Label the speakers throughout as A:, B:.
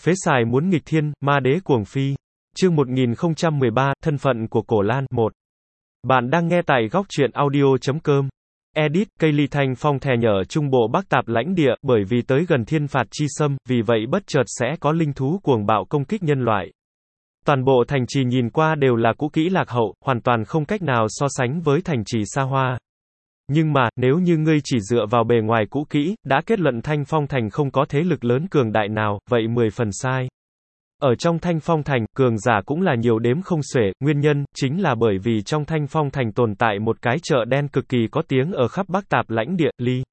A: Phế xài muốn nghịch thiên, ma đế cuồng phi. Chương 1013, thân phận của Cổ Lan, 1. Bạn đang nghe tại góc truyện audio.com. Edit, cây ly thanh phong thè nhở trung bộ Bắc Tạp lãnh địa, bởi vì tới gần thiên phạt chi xâm, vì vậy bất chợt sẽ có linh thú cuồng bạo công kích nhân loại. Toàn bộ thành trì nhìn qua đều là cũ kỹ lạc hậu, hoàn toàn không cách nào so sánh với thành trì xa hoa. Nhưng mà, nếu như ngươi chỉ dựa vào bề ngoài cũ kỹ, đã kết luận Thanh Phong Thành không có thế lực lớn cường đại nào, vậy 10 phần sai. Ở trong Thanh Phong Thành, cường giả cũng là nhiều đếm không xuể, nguyên nhân, chính là bởi vì trong Thanh Phong Thành tồn tại một cái chợ đen cực kỳ có tiếng ở khắp Bắc Tạp lãnh địa, Ly.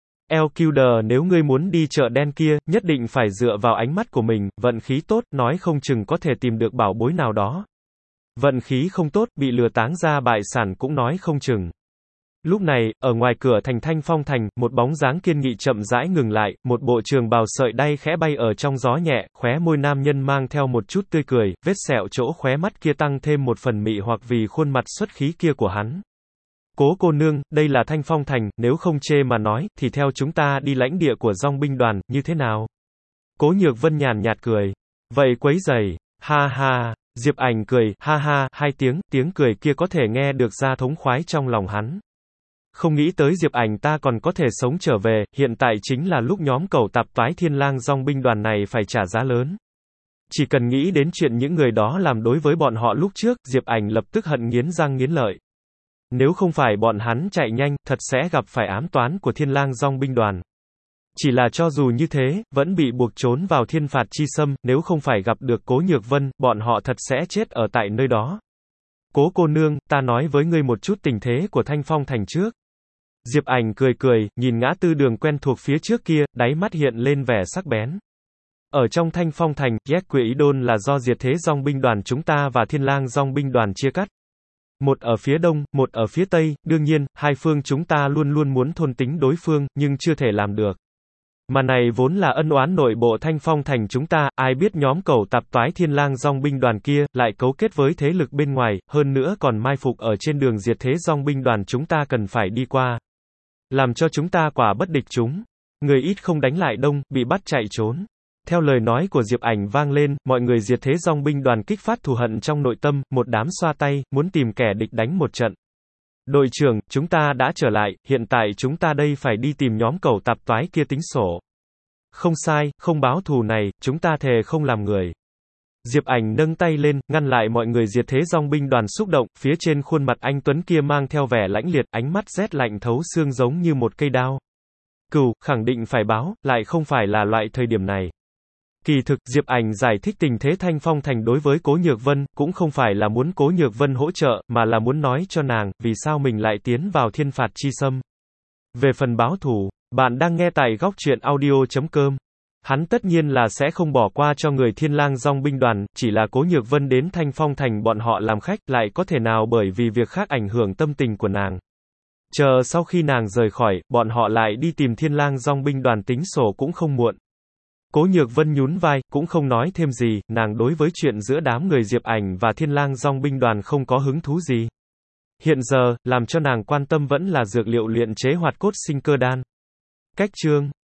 A: LQD nếu ngươi muốn đi chợ đen kia, nhất định phải dựa vào ánh mắt của mình, vận khí tốt, nói không chừng có thể tìm được bảo bối nào đó. Vận khí không tốt, bị lừa táng ra bại sản cũng nói không chừng. Lúc này, ở ngoài cửa thành Thanh Phong Thành, một bóng dáng kiên nghị chậm rãi ngừng lại, một bộ trường bào sợi đay khẽ bay ở trong gió nhẹ, khóe môi nam nhân mang theo một chút tươi cười, vết sẹo chỗ khóe mắt kia tăng thêm một phần mị hoặc vì khuôn mặt xuất khí kia của hắn. Cố cô nương, đây là Thanh Phong Thành, nếu không chê mà nói, thì theo chúng ta đi lãnh địa của dòng binh đoàn, như thế nào? Cố Nhược Vân nhàn nhạt cười. Vậy quấy giày, ha ha, Diệp Ảnh cười, ha ha, hai tiếng cười kia có thể nghe được ra thống khoái trong lòng hắn. Không nghĩ tới Diệp Ảnh ta còn có thể sống trở về, hiện tại chính là lúc nhóm cẩu tạp toái thiên lang dòng binh đoàn này phải trả giá lớn. Chỉ cần nghĩ đến chuyện những người đó làm đối với bọn họ lúc trước, Diệp Ảnh lập tức hận nghiến răng nghiến lợi. Nếu không phải bọn hắn chạy nhanh, thật sẽ gặp phải ám toán của thiên lang dòng binh đoàn. Chỉ là cho dù như thế, vẫn bị buộc trốn vào thiên phạt chi xâm, nếu không phải gặp được Cố Nhược Vân, bọn họ thật sẽ chết ở tại nơi đó. Cố cô nương, ta nói với ngươi một chút tình thế của Thanh Phong Thành trước. Diệp Ảnh cười, nhìn ngã tư đường quen thuộc phía trước kia, đáy mắt hiện lên vẻ sắc bén. Ở trong Thanh Phong Thành, Quỷ Đôn là do diệt thế dòng binh đoàn chúng ta và thiên lang dòng binh đoàn chia cắt. Một ở phía đông, một ở phía tây, đương nhiên, hai phương chúng ta luôn luôn muốn thôn tính đối phương, nhưng chưa thể làm được. Mà này vốn là ân oán nội bộ Thanh Phong Thành chúng ta, ai biết nhóm cẩu tạp toái thiên lang dòng binh đoàn kia, lại cấu kết với thế lực bên ngoài, hơn nữa còn mai phục ở trên đường diệt thế dòng binh đoàn chúng ta cần phải đi qua. Làm cho chúng ta quả bất địch chúng. Người ít không đánh lại đông, bị bắt chạy trốn. Theo lời nói của Diệp Ảnh vang lên, mọi người diệt thế dòng binh đoàn kích phát thù hận trong nội tâm, một đám xoa tay, muốn tìm kẻ địch đánh một trận. Đội trưởng, chúng ta đã trở lại, hiện tại chúng ta đây phải đi tìm nhóm cẩu tạp toái kia tính sổ. Không sai, không báo thù này, chúng ta thề không làm người. Diệp Ảnh nâng tay lên, ngăn lại mọi người diệt thế dòng binh đoàn xúc động, phía trên khuôn mặt anh tuấn kia mang theo vẻ lãnh liệt, ánh mắt rét lạnh thấu xương giống như một cây đao. Cừu, khẳng định phải báo, lại không phải là loại thời điểm này. Kỳ thực, Diệp Ảnh giải thích tình thế Thanh Phong Thành đối với Cố Nhược Vân, cũng không phải là muốn Cố Nhược Vân hỗ trợ, mà là muốn nói cho nàng, vì sao mình lại tiến vào thiên phạt chi xâm. Về phần báo thù, bạn đang nghe tại góc truyện audio.com. Hắn tất nhiên là sẽ không bỏ qua cho người thiên lang dòng binh đoàn, chỉ là Cố Nhược Vân đến Thanh Phong Thành bọn họ làm khách, lại có thể nào bởi vì việc khác ảnh hưởng tâm tình của nàng. Chờ sau khi nàng rời khỏi, bọn họ lại đi tìm thiên lang dòng binh đoàn tính sổ cũng không muộn. Cố Nhược Vân nhún vai, cũng không nói thêm gì, nàng đối với chuyện giữa đám người Diệp Ảnh và thiên lang dòng binh đoàn không có hứng thú gì. Hiện giờ, làm cho nàng quan tâm vẫn là dược liệu luyện chế hoạt cốt sinh cơ đan. Cách chương